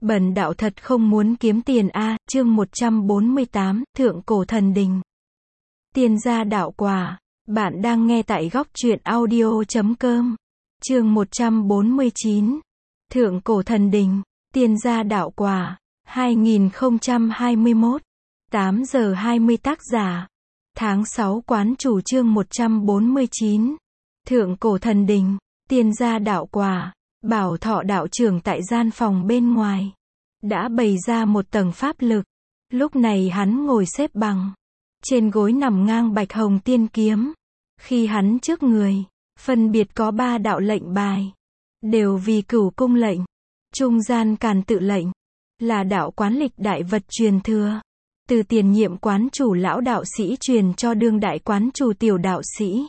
Bần đạo thật không muốn kiếm tiền a. Chương 148, Thượng cổ thần đình. Tiên gia đạo quả. Bạn đang nghe tại góc truyện audio.com. Chương 149. Thượng cổ thần đình. Tiên gia đạo quả. 2021. 8 giờ 20 tác giả. Tháng 6 quán chủ. Chương 149. Thượng cổ thần đình. Tiên gia đạo quả. Bảo Thọ đạo trưởng tại gian phòng bên ngoài đã bày ra một tầng pháp lực. Lúc này hắn ngồi xếp bằng, trên gối nằm ngang Bạch Hồng Tiên kiếm. Khi hắn trước người, phân biệt có 3 đạo lệnh bài, đều vì Cửu cung lệnh. Trung gian Càn tự lệnh, là đạo quán lịch đại vật truyền thừa, từ tiền nhiệm quán chủ lão đạo sĩ truyền cho đương đại quán chủ tiểu đạo sĩ.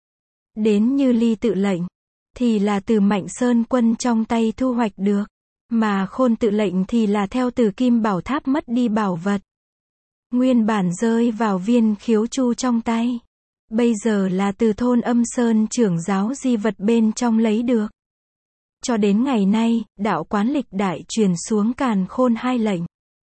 Đến Như Ly tự lệnh, thì là từ Mạnh Sơn Quân trong tay thu hoạch được, mà Khôn tự lệnh thì là theo từ Kim Bảo Tháp mất đi bảo vật. Nguyên bản rơi vào Viên Khiếu Chu trong tay, bây giờ là từ thôn Âm Sơn trưởng giáo di vật bên trong lấy được. Cho đến ngày nay, đạo quán lịch đại truyền xuống Càn Khôn 2 lệnh,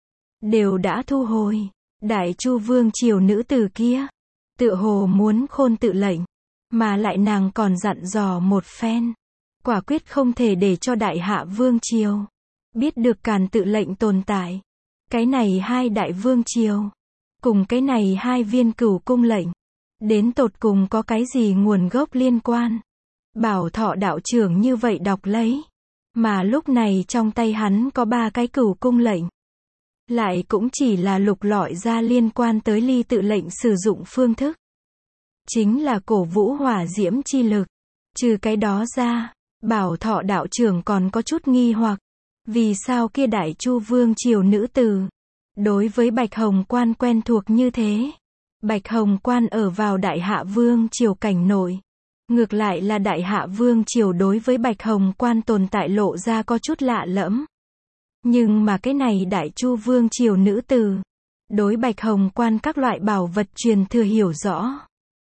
đều đã thu hồi. Đại Chu Vương triều nữ tử kia, tựa hồ muốn Khôn tự lệnh, mà lại nàng còn dặn dò một phen, quả quyết không thể để cho Đại Hạ Vương triều biết được Càn tự lệnh tồn tại. Cái này 2 đại vương triều, cùng cái này 2 viên Cửu cung lệnh, đến tột cùng có cái gì nguồn gốc liên quan? Bảo Thọ đạo trưởng như vậy đọc lấy, mà lúc này trong tay hắn có 3 cái Cửu cung lệnh, lại cũng chỉ là lục lọi ra liên quan tới Ly tự lệnh sử dụng phương thức, chính là cổ vũ hỏa diễm chi lực. Trừ cái đó ra, Bảo Thọ đạo trưởng còn có chút nghi hoặc, vì sao kia Đại Chu Vương triều nữ tử đối với Bạch Hồng Quan quen thuộc như thế? Bạch Hồng Quan ở vào Đại Hạ Vương triều cảnh nội, ngược lại là Đại Hạ Vương triều đối với Bạch Hồng Quan tồn tại lộ ra có chút lạ lẫm. Nhưng mà cái này Đại Chu Vương triều nữ tử đối Bạch Hồng Quan các loại bảo vật truyền thừa hiểu rõ,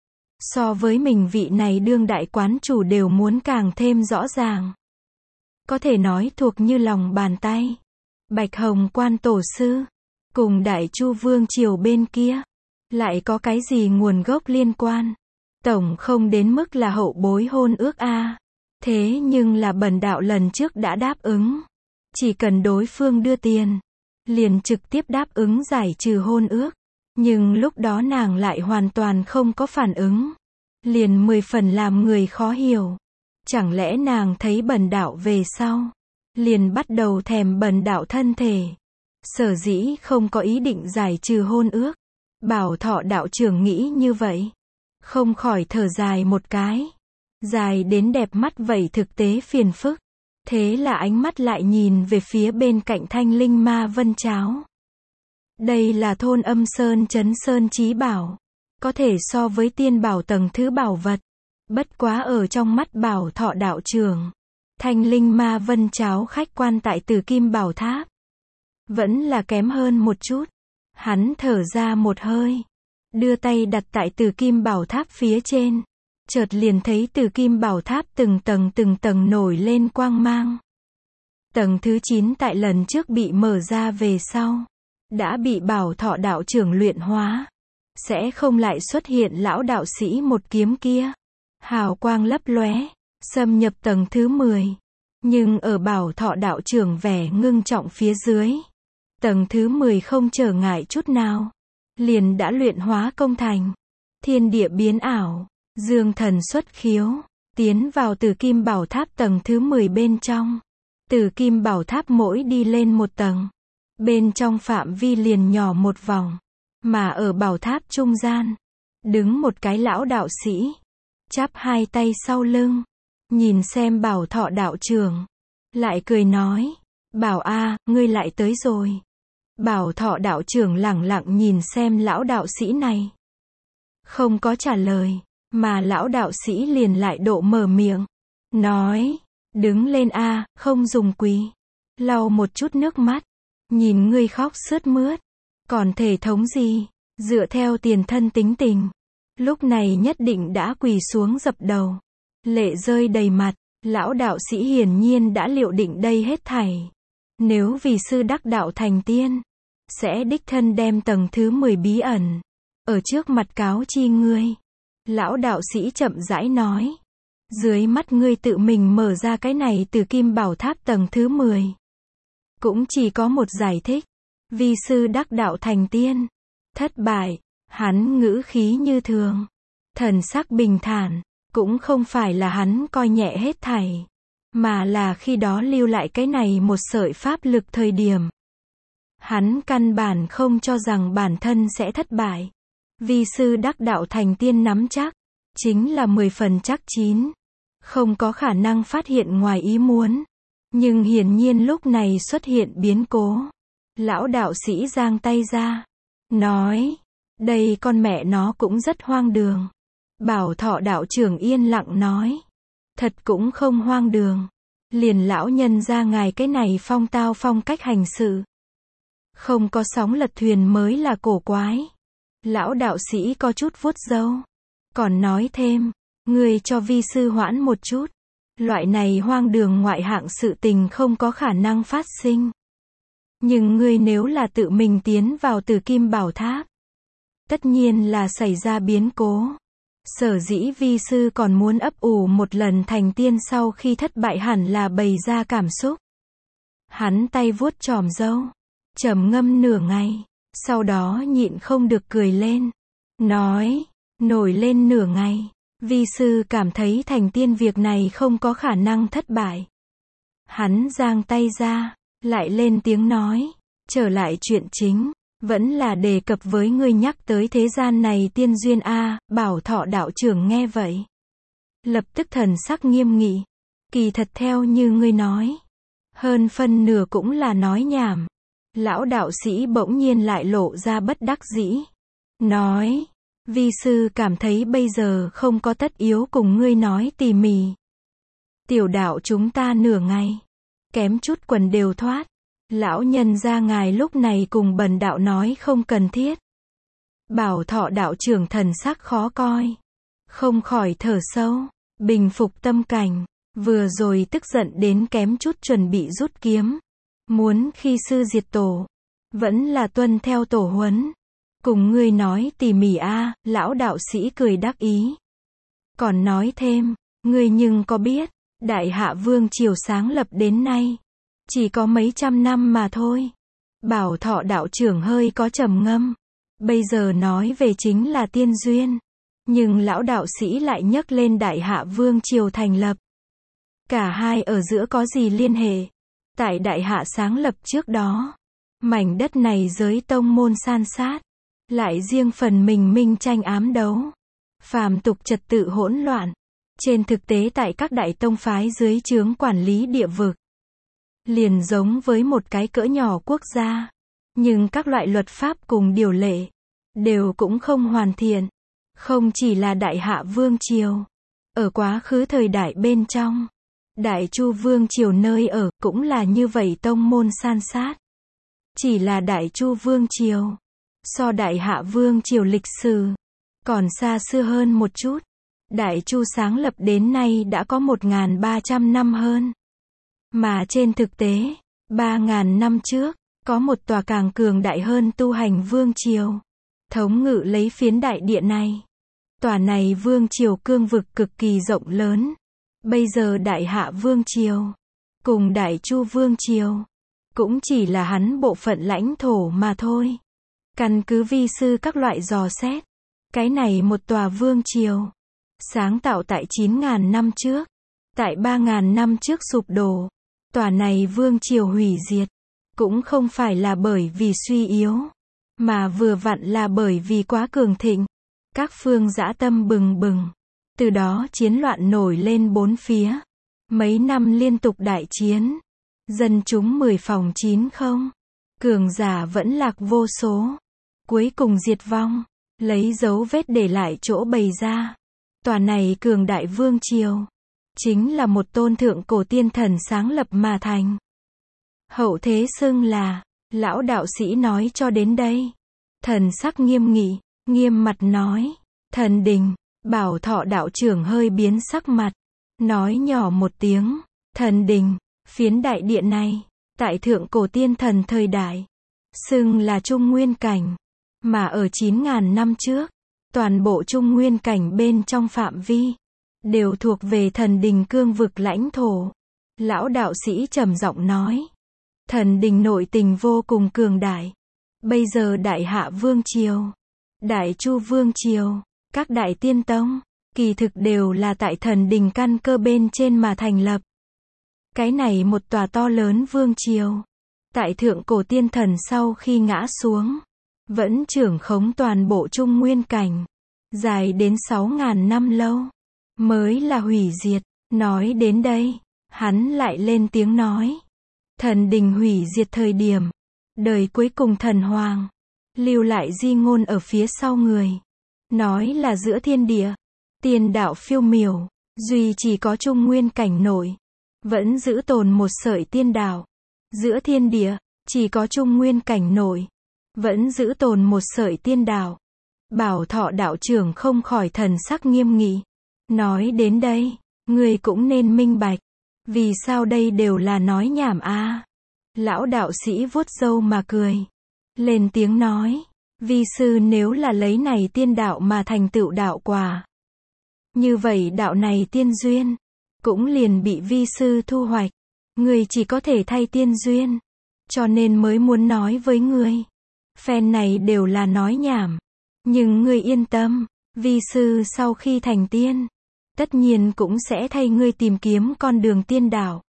so với mình vị này đương đại quán chủ đều muốn càng thêm rõ ràng. Có thể nói thuộc như lòng bàn tay. Bạch Hồng Quan tổ sư, cùng Đại Chu Vương triều bên kia, lại có cái gì nguồn gốc liên quan? Tổng không đến mức là hậu bối hôn ước a. Thế nhưng là bần đạo lần trước đã đáp ứng. Chỉ cần đối phương đưa tiền, liền trực tiếp đáp ứng giải trừ hôn ước. Nhưng lúc đó nàng lại hoàn toàn không có phản ứng, liền 10 phần làm người khó hiểu. Chẳng lẽ nàng thấy bần đạo về sau, liền bắt đầu thèm bần đạo thân thể? Sở dĩ không có ý định giải trừ hôn ước. Bảo Thọ đạo trưởng nghĩ như vậy, không khỏi thở dài một cái. Dài đến đẹp mắt vậy thực tế phiền phức. Thế là ánh mắt lại nhìn về phía bên cạnh Thanh Linh Ma Vân Cháo. Đây là thôn Âm Sơn Trấn Sơn Chí Bảo, có thể so với tiên bảo tầng thứ bảo vật. Bất quá ở trong mắt Bảo Thọ đạo trưởng, Thanh Linh Ma Vân Cháo khách quan tại Tử Kim Bảo Tháp, vẫn là kém hơn một chút. Hắn thở ra một hơi, đưa tay đặt tại Tử Kim Bảo Tháp phía trên, chợt liền thấy Tử Kim Bảo Tháp từng tầng nổi lên quang mang. Tầng thứ 9 tại lần trước bị mở ra về sau, đã bị Bảo Thọ đạo trưởng luyện hóa, sẽ không lại xuất hiện lão đạo sĩ một kiếm kia. Hào quang lấp lóe, xâm nhập tầng thứ 10. Nhưng ở Bảo Thọ đạo trưởng vẻ ngưng trọng phía dưới, tầng thứ 10 không trở ngại chút nào, liền đã luyện hóa công thành. Thiên địa biến ảo, dương thần xuất khiếu, tiến vào Tử Kim Bảo Tháp tầng thứ 10 bên trong. Tử Kim Bảo Tháp mỗi đi lên một tầng, bên trong phạm vi liền nhỏ một vòng, mà ở bảo tháp trung gian, đứng một cái lão đạo sĩ, chắp 2 tay sau lưng, nhìn xem Bảo Thọ đạo trưởng, lại cười nói, Bảo a, ngươi lại tới rồi. Bảo Thọ đạo trưởng lẳng lặng nhìn xem lão đạo sĩ này, không có trả lời, mà lão đạo sĩ liền lại độ mở miệng, nói, đứng lên a, không dùng quỳ. Lau một chút nước mắt, nhìn ngươi khóc sướt mướt, còn thể thống gì? Dựa theo tiền thân tính tình, lúc này nhất định đã quỳ xuống dập đầu, lệ rơi đầy mặt. Lão đạo sĩ hiển nhiên đã liệu định đây hết thảy, Nếu vì sư đắc đạo thành tiên, sẽ đích thân đem tầng thứ 10 bí ẩn, ở trước mặt cáo chi ngươi. Lão đạo sĩ chậm rãi nói. Dưới mắt ngươi tự mình mở ra cái này từ kim bảo tháp tầng thứ 10. Cũng chỉ có một giải thích. Vi sư đắc đạo thành tiên. Thất bại. Hắn ngữ khí như thường. Thần sắc bình thản. Cũng không phải là hắn coi nhẹ hết thảy. Mà là khi đó lưu lại cái này một sợi pháp lực thời điểm. Hắn căn bản không cho rằng bản thân sẽ thất bại. Vi sư đắc đạo thành tiên nắm chắc. Chính là 10 phần chắc chín. Không có khả năng phát hiện ngoài ý muốn. Nhưng hiển nhiên lúc này xuất hiện biến cố. Lão đạo sĩ giang tay ra. Nói. Đây con mẹ nó cũng rất hoang đường. Bảo Thọ đạo trưởng yên lặng nói. Thật cũng không hoang đường. Liền lão nhân ra ngài cái này phong tao phong cách hành sự. Không có sóng lật thuyền mới là cổ quái. Lão đạo sĩ có chút vuốt râu. Còn nói thêm. Ngươi cho vi sư hoãn một chút. Loại này hoang đường ngoại hạng sự tình không có khả năng phát sinh. Nhưng ngươi nếu là tự mình tiến vào Tử Kim Bảo Tháp, tất nhiên là xảy ra biến cố. Sở dĩ vi sư còn muốn ấp ủ một lần thành tiên sau khi thất bại hẳn là bày ra cảm xúc. Hắn tay vuốt chòm râu, trầm ngâm nửa ngày, sau đó nhịn không được cười lên. Nói, nổi lên nửa ngày. Vi sư cảm thấy thành tiên việc này không có khả năng thất bại. Hắn giang tay ra, lại lên tiếng nói, trở lại chuyện chính, vẫn là đề cập với ngươi nhắc tới thế gian này tiên duyên a. Bảo Thọ đạo trưởng nghe vậy, lập tức thần sắc nghiêm nghị. Kỳ thật theo như ngươi nói, hơn phân nửa cũng là nói nhảm. Lão đạo sĩ bỗng nhiên lại lộ ra bất đắc dĩ. Nói. Vi sư cảm thấy bây giờ không có tất yếu cùng ngươi nói tỉ mỉ. Tiểu đạo chúng ta nửa ngày. Kém chút quần đều thoát. Lão nhân ra ngài lúc này cùng bần đạo nói không cần thiết. Bảo Thọ đạo trưởng thần sắc khó coi. Không khỏi thở sâu. Bình phục tâm cảnh. Vừa rồi tức giận đến kém chút chuẩn bị rút kiếm. Muốn khi sư diệt tổ. Vẫn là tuân theo tổ huấn. Cùng ngươi nói tỉ mỉ a. Lão đạo sĩ cười đắc ý. Còn nói thêm, ngươi nhưng có biết, Đại Hạ Vương triều sáng lập đến nay, chỉ có mấy trăm năm mà thôi. Bảo Thọ đạo trưởng hơi có trầm ngâm. Bây giờ nói về chính là tiên duyên. Nhưng lão đạo sĩ lại nhắc lên Đại Hạ Vương triều thành lập. Cả hai ở giữa có gì liên hệ? Tại Đại Hạ sáng lập trước đó, mảnh đất này giới tông môn san sát. Lại riêng phần mình minh tranh ám đấu. Phàm tục trật tự hỗn loạn. Trên thực tế tại các đại tông phái dưới trướng quản lý địa vực. Liền giống với một cái cỡ nhỏ quốc gia. Nhưng các loại luật pháp cùng điều lệ. Đều cũng không hoàn thiện. Không chỉ là Đại Hạ Vương triều. Ở quá khứ thời đại bên trong. Đại Chu Vương triều nơi ở cũng là như vậy tông môn san sát. Chỉ là Đại Chu Vương triều. So Đại Hạ Vương triều lịch sử còn xa xưa hơn một chút. Đại Chu sáng lập đến nay đã có 1.300 năm hơn. Mà trên thực tế, 3.000 năm trước, có một tòa càng cường đại hơn tu hành vương triều. Thống ngự lấy phiến đại địa này. Tòa này vương triều cương vực cực kỳ rộng lớn. Bây giờ Đại Hạ Vương triều, cùng Đại Chu Vương triều, cũng chỉ là hắn bộ phận lãnh thổ mà thôi. Căn cứ vi sư các loại dò xét. Cái này một tòa vương triều. Sáng tạo tại 9.000 năm trước. Tại 3.000 năm trước sụp đổ. Tòa này vương triều hủy diệt. Cũng không phải là bởi vì suy yếu. Mà vừa vặn là bởi vì quá cường thịnh. Các phương dã tâm bừng bừng. Từ đó chiến loạn nổi lên bốn phía. Mấy năm liên tục đại chiến. Dân chúng 10 phòng 90. Cường giả vẫn lạc vô số. Cuối cùng diệt vong. Lấy dấu vết để lại chỗ bày ra. Tòa này cường đại vương triều. Chính là một tôn thượng cổ tiên thần sáng lập mà thành. Hậu thế xưng là. Lão đạo sĩ nói cho đến đây. Thần sắc nghiêm nghị. Nghiêm mặt nói. Thần đình. Bảo Thọ đạo trưởng hơi biến sắc mặt. Nói nhỏ một tiếng. Thần đình. Phiến đại địa này. tại thượng cổ tiên thần thời đại, xưng là Trung Nguyên Cảnh, mà ở 9.000 năm trước, toàn bộ Trung Nguyên Cảnh bên trong phạm vi, đều thuộc về thần đình cương vực lãnh thổ. Lão đạo sĩ trầm giọng nói, thần đình nội tình vô cùng cường đại. Bây giờ Đại Hạ Vương Triều, Đại Chu Vương Triều, các đại tiên tông, kỳ thực đều là tại thần đình căn cơ bên trên mà thành lập. Cái này một tòa to lớn vương triều, tại thượng cổ tiên thần sau khi ngã xuống, vẫn trưởng khống toàn bộ Trung Nguyên Cảnh, dài đến 6.000 năm lâu, mới là hủy diệt. Nói đến đây, hắn lại lên tiếng nói, thần đình hủy diệt thời điểm, đời cuối cùng thần hoàng, lưu lại di ngôn ở phía sau người, nói là giữa thiên địa, tiên đạo phiêu miểu, duy chỉ có Trung Nguyên Cảnh nội, vẫn giữ tồn một sợi tiên đạo. Giữa thiên địa, chỉ có Trung Nguyên Cảnh nội, vẫn giữ tồn một sợi tiên đạo. Bảo Thọ đạo trưởng không khỏi thần sắc nghiêm nghị. Nói đến đây, người cũng nên minh bạch. Vì sao đây đều là nói nhảm a? Lão đạo sĩ vuốt râu mà cười. Lên tiếng nói, vi sư nếu là lấy này tiên đạo mà thành tựu đạo quả, như vậy đạo này tiên duyên, cũng liền bị vi sư thu hoạch. Người chỉ có thể thay tiên duyên, cho nên mới muốn nói với ngươi. Phen này đều là nói nhảm. Nhưng ngươi yên tâm, vi sư sau khi thành tiên, tất nhiên cũng sẽ thay ngươi tìm kiếm con đường tiên đạo.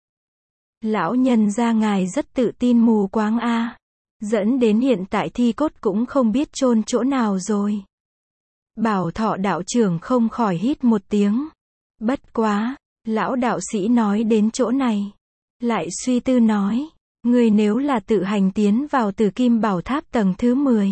Lão nhân gia ngài rất tự tin mù quáng a, dẫn đến hiện tại thi cốt cũng không biết chôn chỗ nào rồi. Bảo Thọ đạo trưởng không khỏi hít một tiếng. Bất quá, lão đạo sĩ nói đến chỗ này, lại suy tư nói, ngươi nếu là tự hành tiến vào Tử Kim Bảo Tháp tầng thứ 10,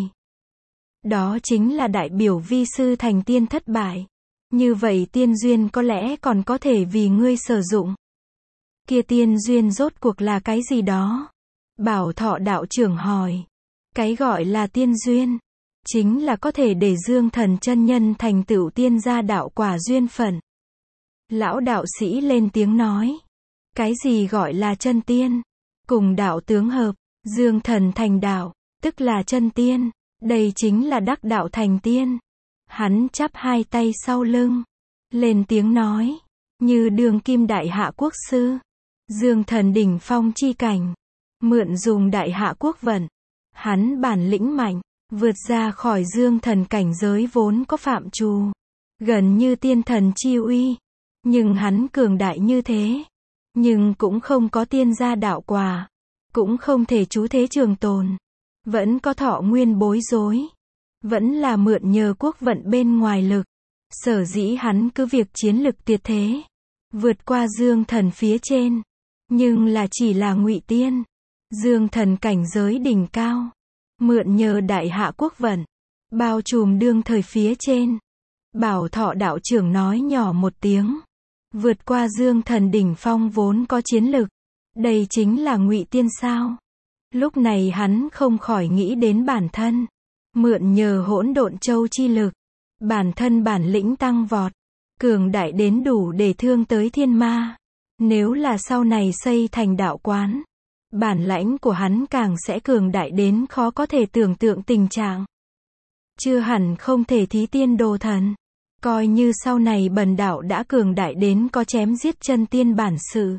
đó chính là đại biểu vi sư thành tiên thất bại. Như vậy tiên duyên có lẽ còn có thể vì ngươi sử dụng. Kia tiên duyên rốt cuộc là cái gì đó? Bảo Thọ đạo trưởng hỏi. Cái gọi là tiên duyên, chính là có thể để Dương Thần chân nhân thành tựu tiên gia đạo quả duyên phận. Lão đạo sĩ lên tiếng nói. Cái gì gọi là chân tiên? Cùng đạo tướng hợp, Dương Thần thành đạo, tức là chân tiên. Đây chính là đắc đạo thành tiên. Hắn chắp hai tay sau lưng, lên tiếng nói, như đường kim đại hạ quốc sư, Dương Thần đỉnh phong chi cảnh, mượn dùng đại hạ quốc vận, hắn bản lĩnh mạnh, vượt ra khỏi Dương Thần cảnh giới vốn có phạm trù, gần như tiên thần chi uy, nhưng hắn cường đại như thế, nhưng cũng không có tiên gia đạo quả, cũng không thể trú thế trường tồn, vẫn có thọ nguyên bối rối. Vẫn là mượn nhờ quốc vận bên ngoài lực. Sở dĩ hắn cứ việc chiến lực tuyệt thế, vượt qua Dương Thần phía trên, nhưng là chỉ là ngụy tiên. Dương Thần cảnh giới đỉnh cao, mượn nhờ đại hạ quốc vận, bao trùm đương thời phía trên. Bảo Thọ đạo trưởng nói nhỏ một tiếng, vượt qua Dương Thần đỉnh phong vốn có chiến lực, đây chính là ngụy tiên sao? Lúc này hắn không khỏi nghĩ đến bản thân. Mượn nhờ Hỗn Độn Châu chi lực, bản thân bản lĩnh tăng vọt, cường đại đến đủ để thương tới thiên ma. Nếu là sau này xây thành đạo quán, bản lãnh của hắn càng sẽ cường đại đến khó có thể tưởng tượng tình trạng. Chưa hẳn không thể thí tiên đồ thần. Coi như sau này bần đạo đã cường đại đến có chém giết chân tiên bản sự,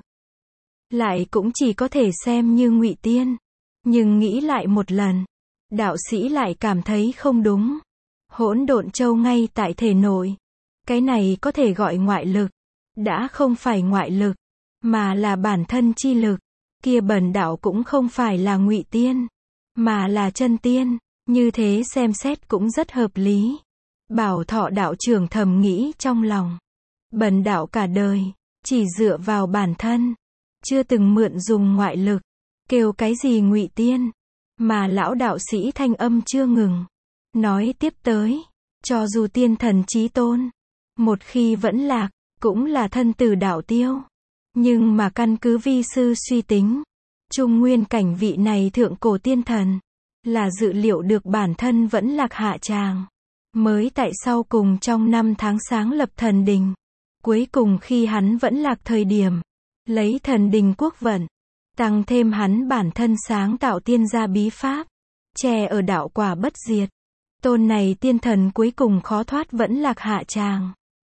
lại cũng chỉ có thể xem như ngụy tiên. Nhưng nghĩ lại một lần, đạo sĩ lại cảm thấy không đúng. Hỗn Độn Châu ngay tại thể nội. Cái này có thể gọi ngoại lực. Đã không phải ngoại lực, mà là bản thân chi lực. Kia bần đạo cũng không phải là ngụy tiên, mà là chân tiên. Như thế xem xét cũng rất hợp lý. Bảo Thọ đạo trưởng thầm nghĩ trong lòng. Bần đạo cả đời, chỉ dựa vào bản thân, chưa từng mượn dùng ngoại lực. Kêu cái gì ngụy tiên? Mà lão đạo sĩ thanh âm chưa ngừng. Nói tiếp tới, cho dù tiên thần chí tôn, một khi vẫn lạc, cũng là thân tử đạo tiêu. Nhưng mà căn cứ vi sư suy tính, Trung Nguyên cảnh vị này thượng cổ tiên thần, là dự liệu được bản thân vẫn lạc hạ tràng. Mới tại sau cùng trong năm tháng sáng lập thần đình. Cuối cùng khi hắn vẫn lạc thời điểm, lấy thần đình quốc vận, Tăng thêm hắn bản thân sáng tạo tiên gia bí pháp, che ở đạo quả bất diệt. Tôn này tiên thần cuối cùng khó thoát vẫn lạc hạ tràng.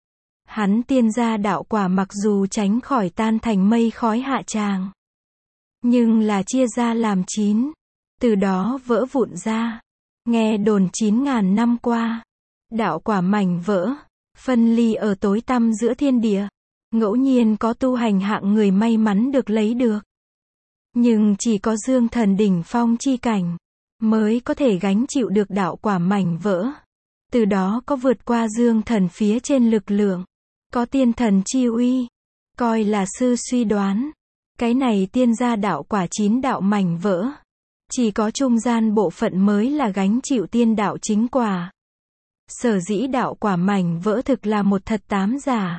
Hắn tiên gia đạo quả mặc dù tránh khỏi tan thành mây khói hạ tràng, nhưng là chia ra làm 9, từ đó vỡ vụn ra. Nghe đồn 9.000 năm qua, đạo quả mảnh vỡ, phân ly ở tối tăm giữa thiên địa. Ngẫu nhiên có tu hành hạng người may mắn được lấy được. Nhưng chỉ có dương thần đỉnh phong chi cảnh, mới có thể gánh chịu được đạo quả mảnh vỡ. Từ đó có vượt qua dương thần phía trên lực lượng, có tiên thần chi uy. Coi là sư suy đoán, cái này tiên gia đạo quả 9 đạo mảnh vỡ, chỉ có trung gian bộ phận mới là gánh chịu tiên đạo chính quả. Sở dĩ đạo quả mảnh vỡ thực là một thật 8 giả.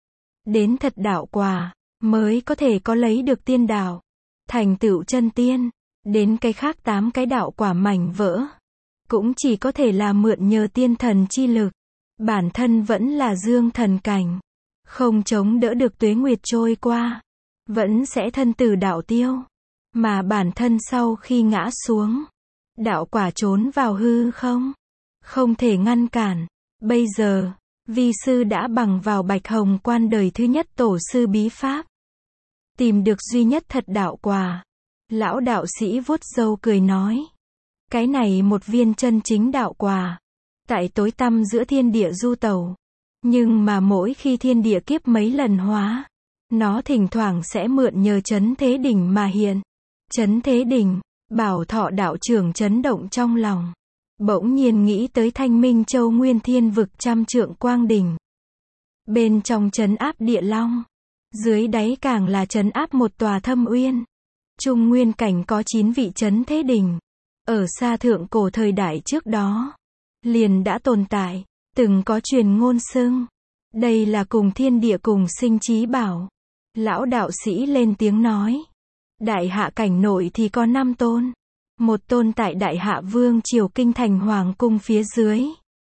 Đến thật đạo quả, mới có thể có lấy được tiên đạo, thành tựu chân tiên. Đến cái khác 8 cái đạo quả mảnh vỡ, cũng chỉ có thể là mượn nhờ tiên thần chi lực. Bản thân vẫn là dương thần cảnh, không chống đỡ được tuế nguyệt trôi qua, vẫn sẽ thân tử đạo tiêu. Mà bản thân sau khi ngã xuống, đạo quả trốn vào hư không, không thể ngăn cản. Bây giờ, vi sư đã bằng vào Bạch Hồng Quan đời thứ nhất tổ sư bí pháp, tìm được duy nhất thật đạo quả. Lão đạo sĩ vuốt râu cười nói, cái này một viên chân chính đạo quả, tại tối tăm giữa thiên địa du tẩu. Nhưng mà mỗi khi thiên địa kiếp mấy lần hóa, nó thỉnh thoảng sẽ mượn nhờ Chấn Thế Đỉnh mà hiện. Chấn Thế Đỉnh, Bảo Thọ đạo trưởng chấn động trong lòng. Bỗng nhiên nghĩ tới Thanh Minh Châu Nguyên Thiên Vực trăm trượng quang đỉnh. Bên trong trấn áp địa long, dưới đáy càng là trấn áp một tòa thâm uyên. Trung nguyên cảnh có 9 vị Chấn Thế Đỉnh. Ở xa thượng cổ thời đại trước đó, liền đã tồn tại, từng có truyền ngôn xưng. Đây là cùng thiên địa cùng sinh chí bảo. Lão đạo sĩ lên tiếng nói. Đại hạ cảnh nội thì có 5 tôn. Một tôn tại Đại Hạ Vương Triều Kinh Thành Hoàng Cung phía dưới.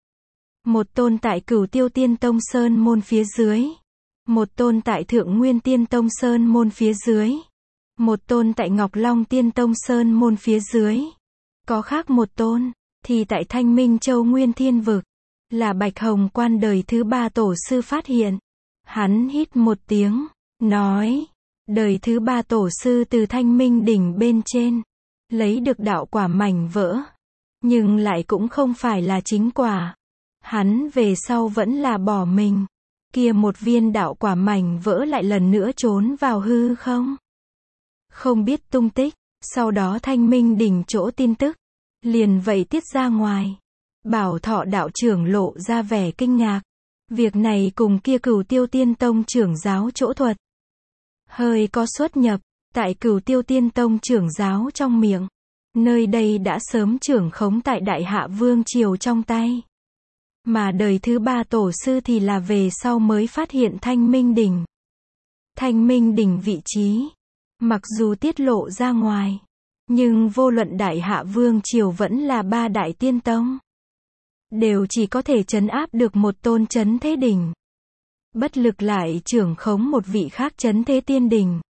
Một tôn tại Cửu Tiêu Tiên Tông Sơn Môn phía dưới. Một tôn tại Thượng Nguyên Tiên Tông Sơn Môn phía dưới. Một tôn tại Ngọc Long Tiên Tông Sơn Môn phía dưới. Có khác một tôn, thì tại Thanh Minh Châu Nguyên Thiên Vực, là Bạch Hồng Quan đời thứ 3 tổ sư phát hiện. Hắn hít một tiếng, nói, đời thứ 3 tổ sư từ Thanh Minh đỉnh bên trên, lấy được đạo quả mảnh vỡ, nhưng lại cũng không phải là chính quả. Hắn về sau vẫn là bỏ mình. Kia một viên đạo quả mảnh vỡ lại lần nữa trốn vào hư không, không biết tung tích. Sau đó Thanh Minh đỉnh chỗ tin tức, liền vậy tiết ra ngoài. Bảo Thọ đạo trưởng lộ ra vẻ kinh ngạc. Việc này cùng kia Cửu Tiêu Tiên Tông trưởng giáo chỗ thuật hơi có xuất nhập. Tại Cửu Tiêu Tiên Tông trưởng giáo trong miệng, nơi đây đã sớm trưởng khống tại Đại Hạ Vương Triều trong tay. Mà đời thứ 3 tổ sư thì là về sau mới phát hiện Thanh Minh đỉnh. Thanh Minh đỉnh vị trí, mặc dù tiết lộ ra ngoài, nhưng vô luận Đại Hạ Vương Triều vẫn là 3 đại tiên tông, đều chỉ có thể trấn áp được một tôn Chấn Thế Đỉnh. Bất lực lại trưởng khống một vị khác Chấn Thế Tiên Đỉnh.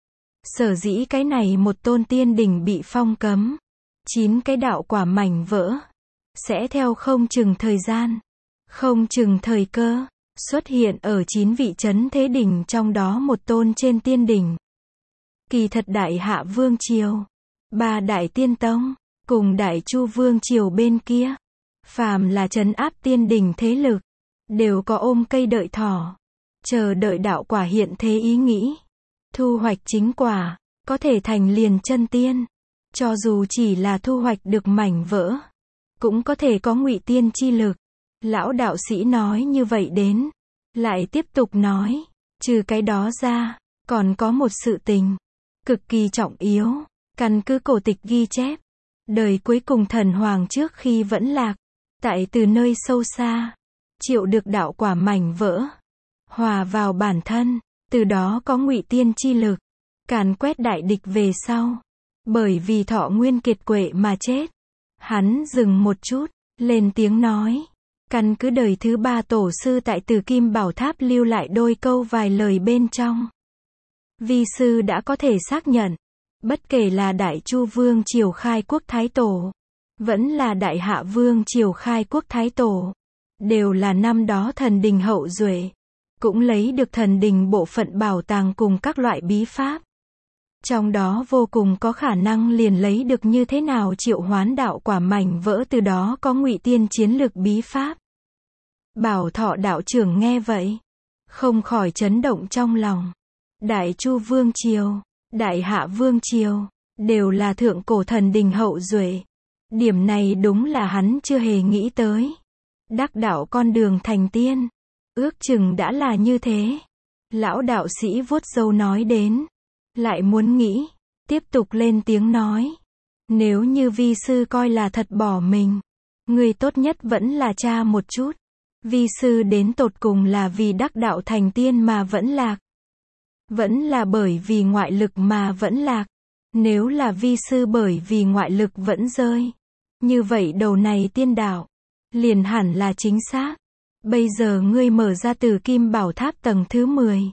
Sở dĩ cái này một tôn tiên đỉnh bị phong cấm, 9 cái đạo quả mảnh vỡ, sẽ theo không chừng thời gian, không chừng thời cơ, xuất hiện ở 9 vị Chấn Thế Đỉnh trong đó một tôn trên tiên đỉnh. Kỳ thật Đại Hạ Vương Triều, 3 đại tiên tông, cùng Đại Chu Vương Triều bên kia, phàm là trấn áp tiên đỉnh thế lực, đều có ôm cây đợi thỏ, chờ đợi đạo quả hiện thế ý nghĩ. Thu hoạch chính quả, có thể thành liền chân tiên. Cho dù chỉ là thu hoạch được mảnh vỡ, cũng có thể có ngụy tiên chi lực. Lão đạo sĩ nói như vậy đến, lại tiếp tục nói, trừ cái đó ra, còn có một sự tình, cực kỳ trọng yếu. Căn cứ cổ tịch ghi chép, đời cuối cùng thần hoàng trước khi vẫn lạc, tại từ nơi sâu xa, chịu được đạo quả mảnh vỡ, hòa vào bản thân, từ đó có ngụy tiên chi lực, càn quét đại địch về sau. Bởi vì thọ nguyên kiệt quệ mà chết. Hắn dừng một chút, lên tiếng nói, căn cứ đời thứ 3 tổ sư tại Từ Kim Bảo Tháp lưu lại đôi câu vài lời bên trong, vi sư đã có thể xác nhận, Bất kể là Đại Chu Vương triều khai quốc thái tổ, vẫn là Đại Hạ Vương triều khai quốc thái tổ, đều là năm đó thần đình hậu duệ, cũng lấy được thần đình bộ phận bảo tàng cùng các loại bí pháp. Trong đó vô cùng có khả năng liền lấy được như thế nào triệu hoán đạo quả mảnh vỡ, từ đó có ngụy tiên chiến lược bí pháp. Bảo Thọ đạo trưởng nghe vậy, không khỏi chấn động trong lòng. Đại Chu Vương triều, Đại Hạ Vương triều, đều là thượng cổ thần đình hậu duệ. Điểm này đúng là hắn chưa hề nghĩ tới. Đắc đạo con đường thành tiên, ước chừng đã là như thế. Lão đạo sĩ vuốt râu nói đến, lại muốn nghĩ, tiếp tục lên tiếng nói. Nếu như vi sư coi là thật bỏ mình, người tốt nhất vẫn là tra một chút. Vi sư đến tột cùng là vì đắc đạo thành tiên mà vẫn lạc, vẫn là bởi vì ngoại lực mà vẫn lạc. Nếu là vi sư bởi vì ngoại lực vẫn rơi, như vậy đầu này tiên đạo liền hẳn là chính xác. Bây giờ ngươi mở ra Tử Kim Bảo Tháp tầng thứ 10,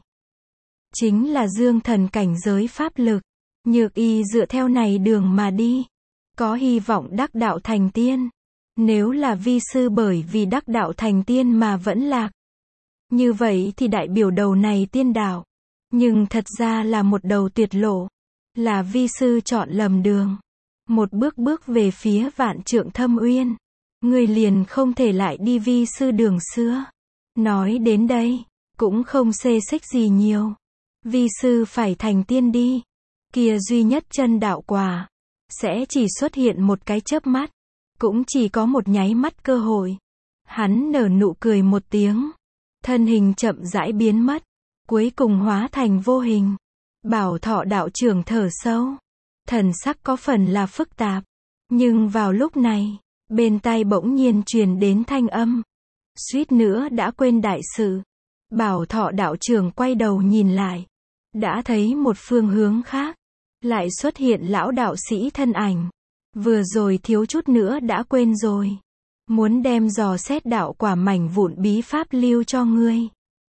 chính là dương thần cảnh giới pháp lực. Nhược y dựa theo này đường mà đi, có hy vọng đắc đạo thành tiên. Nếu là vi sư bởi vì đắc đạo thành tiên mà vẫn lạc, như vậy thì đại biểu đầu này tiên đạo, nhưng thật ra là một đầu tuyệt lộ, là vi sư chọn lầm đường, một bước bước về phía vạn trượng thâm uyên. Ngươi liền không thể lại đi vi sư đường xưa. Nói đến đây, cũng không xê xích gì nhiều. Vi sư phải thành tiên đi. Kia duy nhất chân đạo quả, sẽ chỉ xuất hiện một cái chớp mắt, cũng chỉ có một nháy mắt cơ hội. Hắn nở nụ cười một tiếng, thân hình chậm rãi biến mất, cuối cùng hóa thành vô hình. Bảo Thọ đạo trưởng thở sâu, thần sắc có phần là phức tạp. Nhưng vào lúc này, bên tai bỗng nhiên truyền đến thanh âm, suýt nữa đã quên đại sự. Bảo Thọ đạo trưởng quay đầu nhìn lại, đã thấy một phương hướng khác, lại xuất hiện lão đạo sĩ thân ảnh. Vừa rồi thiếu chút nữa đã quên rồi, muốn đem dò xét đạo quả mảnh vụn bí pháp lưu cho ngươi.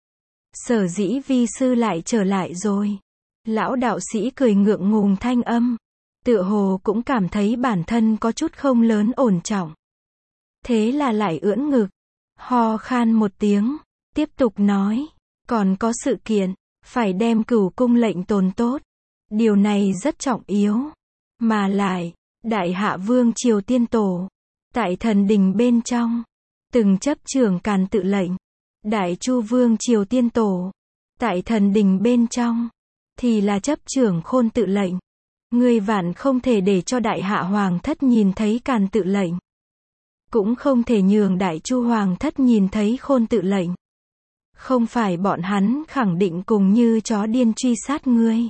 Sở dĩ vi sư lại trở lại rồi. Lão đạo sĩ cười ngượng ngùng thanh âm, tựa hồ cũng cảm thấy bản thân có chút không lớn ổn trọng. Thế là lại ưỡn ngực, ho khan một tiếng, tiếp tục nói, còn có sự kiện, phải đem Cửu Cung lệnh tồn tốt. Điều này rất trọng yếu. Mà lại, Đại Hạ Vương triều tiên tổ, tại thần đình bên trong, từng chấp trưởng Càn Tự lệnh. Đại Chu Vương triều tiên tổ, tại thần đình bên trong, thì là chấp trưởng Khôn Tự lệnh. Ngươi vạn không thể để cho Đại Hạ Hoàng thất nhìn thấy Càn Tự lệnh, cũng không thể nhường Đại Chu Hoàng thất nhìn thấy Khôn Tự lệnh. Không phải bọn hắn khẳng định cùng như chó điên truy sát ngươi.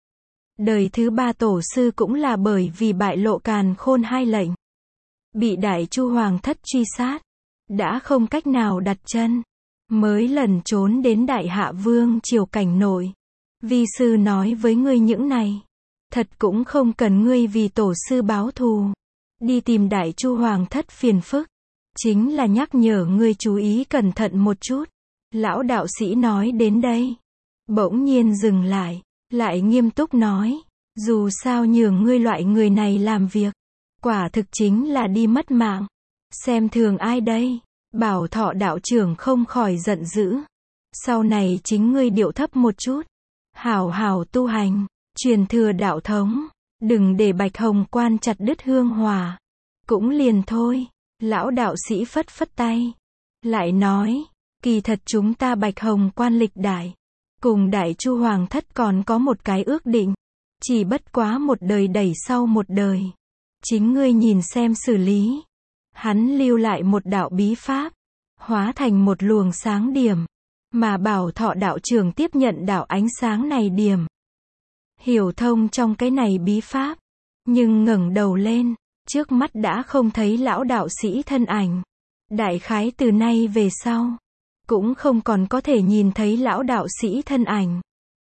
Đời thứ 3 tổ sư cũng là bởi vì bại lộ Càn Khôn hai lệnh, bị Đại Chu Hoàng thất truy sát, đã không cách nào đặt chân, mới lẩn trốn đến Đại Hạ Vương triều cảnh nội. Vi sư nói với ngươi những này, thật cũng không cần ngươi vì tổ sư báo thù, đi tìm Đại Chu Hoàng thất phiền phức, chính là nhắc nhở ngươi chú ý cẩn thận một chút. Lão đạo sĩ nói đến đây, bỗng nhiên dừng lại, lại nghiêm túc nói, dù sao nhường ngươi loại người này làm việc, quả thực chính là đi mất mạng. Xem thường ai đây? Bảo Thọ đạo trưởng không khỏi giận dữ. Sau này chính ngươi điệu thấp một chút, hảo hảo tu hành, truyền thừa đạo thống, đừng để Bạch Hồng Quan chặt đứt hương hỏa. Cũng liền thôi. Lão đạo sĩ phất phất tay, lại nói, kỳ thật chúng ta Bạch Hồng Quan lịch đại, cùng Đại Chu Hoàng thất còn có một cái ước định, chỉ bất quá một đời đẩy sau một đời. Chính ngươi nhìn xem xử lý. Hắn lưu lại một đạo bí pháp, hóa thành một luồng sáng điểm, mà Bảo Thọ đạo trưởng tiếp nhận đạo ánh sáng này điểm. Hiểu thông trong cái này bí pháp, nhưng ngẩng đầu lên, trước mắt đã không thấy lão đạo sĩ thân ảnh. Đại khái từ nay về sau, cũng không còn có thể nhìn thấy lão đạo sĩ thân ảnh.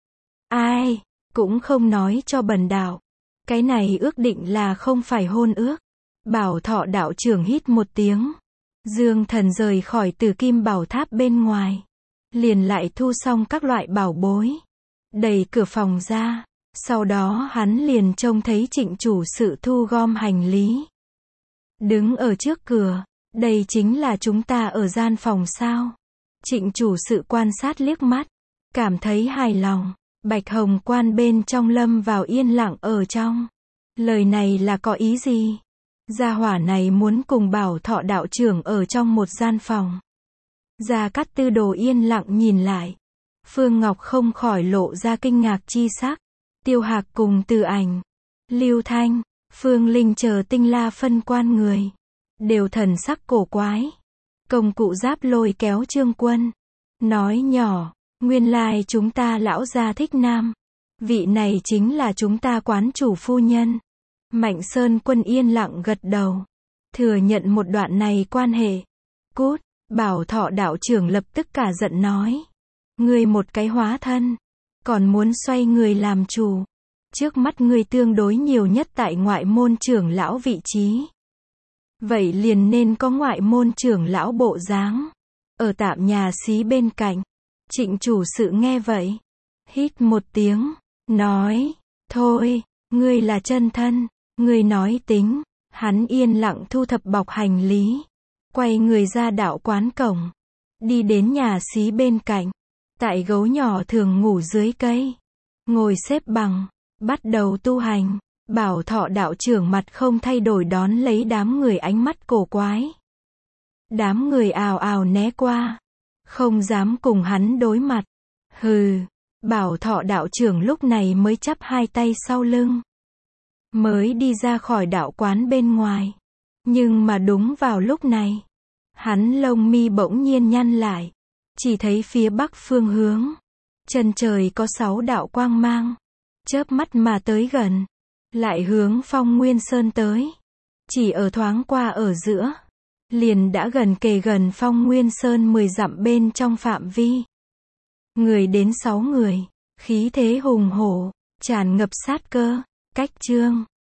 Ai, cũng không nói cho bần đạo. Cái này ước định là không phải hôn ước. Bảo Thọ đạo trưởng hít một tiếng. Dương thần rời khỏi Tử Kim Bảo Tháp bên ngoài. Liền lại thu xong các loại bảo bối. Đẩy cửa phòng ra. Sau đó hắn liền trông thấy Trịnh chủ sự thu gom hành lý. Đứng ở trước cửa, đây chính là chúng ta ở gian phòng sao? Trịnh chủ sự quan sát liếc mắt, cảm thấy hài lòng. Bạch Hồng Quan bên trong lâm vào yên lặng ở trong. Lời này là có ý gì? Gia hỏa này muốn cùng Bảo Thọ đạo trưởng ở trong một gian phòng. Gia Cát Tư Đồ yên lặng nhìn lại. Phương Ngọc không khỏi lộ ra kinh ngạc chi sắc. Tiêu Hạc cùng Từ Ảnh, Lưu Thanh, Phương Linh chờ Tinh La phân quan người, đều thần sắc cổ quái. Công cụ Giáp lôi kéo Trương Quân, nói nhỏ, nguyên lai chúng ta lão gia thích nam. Vị này chính là chúng ta quán chủ phu nhân. Mạnh Sơn Quân yên lặng gật đầu, thừa nhận một đoạn này quan hệ. Cút, Bảo Thọ đạo trưởng lập tức cả giận nói. Ngươi một cái hóa thân, còn muốn xoay người làm chủ. Trước mắt ngươi tương đối nhiều nhất tại ngoại môn trưởng lão vị trí. Vậy liền nên có ngoại môn trưởng lão bộ dáng. Ở tạm nhà xí bên cạnh. Trịnh chủ sự nghe vậy, hít một tiếng, nói, thôi, ngươi là chân thân, ngươi nói tính. Hắn yên lặng thu thập bọc hành lý, quay người ra đạo quán cổng, đi đến nhà xí bên cạnh. Tại gấu nhỏ thường ngủ dưới cây, ngồi xếp bằng, bắt đầu tu hành. Bảo Thọ đạo trưởng mặt không thay đổi đón lấy đám người ánh mắt cổ quái. Đám người ào ào né qua, không dám cùng hắn đối mặt. Hừ, Bảo Thọ đạo trưởng lúc này mới chắp hai tay sau lưng, mới đi ra khỏi đạo quán bên ngoài. Nhưng mà đúng vào lúc này, hắn lông mi bỗng nhiên nhăn lại, chỉ thấy phía bắc phương hướng, chân trời có 6 đạo quang mang, chớp mắt mà tới gần, lại hướng Phong Nguyên Sơn tới. Chỉ ở thoáng qua ở giữa, liền đã gần kề gần Phong Nguyên Sơn 10 dặm bên trong phạm vi. Người đến 6 người, khí thế hùng hổ, tràn ngập sát cơ. Cách chương